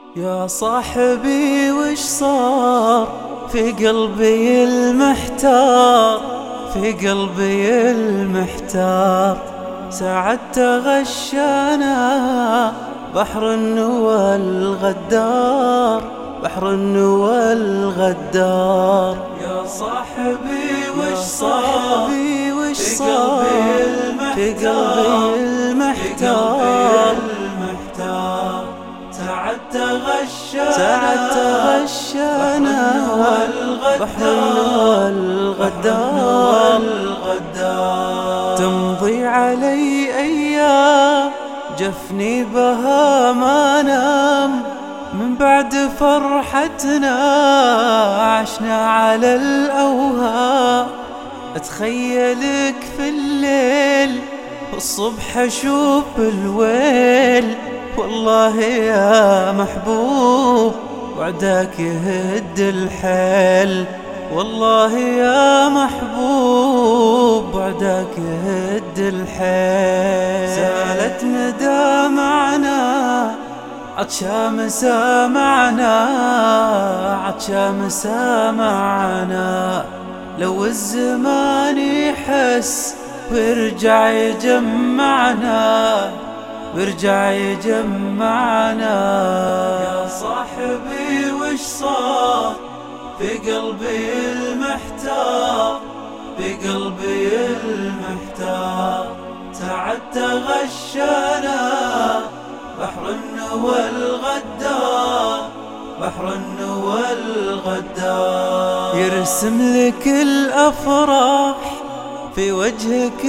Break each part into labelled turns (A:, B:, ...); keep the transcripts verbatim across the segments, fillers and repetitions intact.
A: يا صاحبي وش صار في قلبي المحتار، في قلبي المحتار. ساعة تغشانا بحر النوى الغدار، بحر النوى الغدار.
B: يا صاحبي وش
A: صار
B: في قلبي المحتار،
A: المحتار.
B: ساعة تغشانا
A: ساعة تغشانا
B: بحر النوى
A: الغدار. تمضي علي أيام جفني بها ما نام، من بعد فرحتنا عشنا على الأوهام. أتخيلك في الليل والصبح أشوف الويل، والله يا محبوب وعداك يهد الحيل، والله يا محبوب وعداك يهد الحيل. زالت مدامعنا عطشام سامعنا، عطشام سامعنا. لو الزمان يحس ويرجع يجمعنا، ويرجع يجمعنا.
B: يا صاحبي وش صار في قلبي المحتار، في قلبي المحتار. ساعة تغشانا بحر النوى الغدار، بحر النوى الغدار.
A: يرسم لك الأفراح في وجهك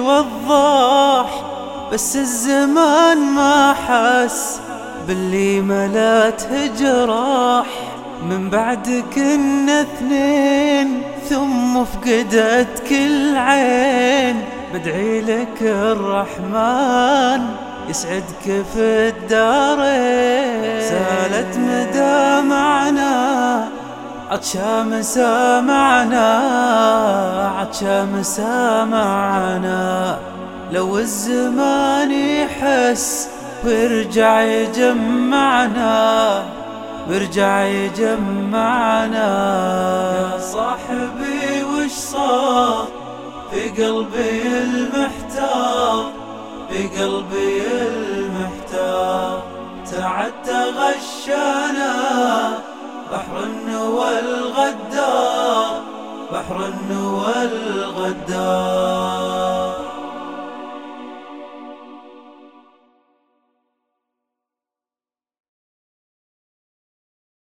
A: الوضاح، بس الزمان ما حس باللي ملاته جراح. من بعد كنا اثنين ثم فقدتك العين، بدعي لك الرحمن يسعدك في الدارين. زالت مدامعنا عطشام سامعنا، عطشام سامعنا. لو الزمان يحس ويرجع يجمعنا، ويرجع يجمعنا.
B: يا صاحبي وش صار في قلبي المحتار، في قلبي المحتار. ساعة تغشانا بحر النوى الغدار، بحر النوى الغدار.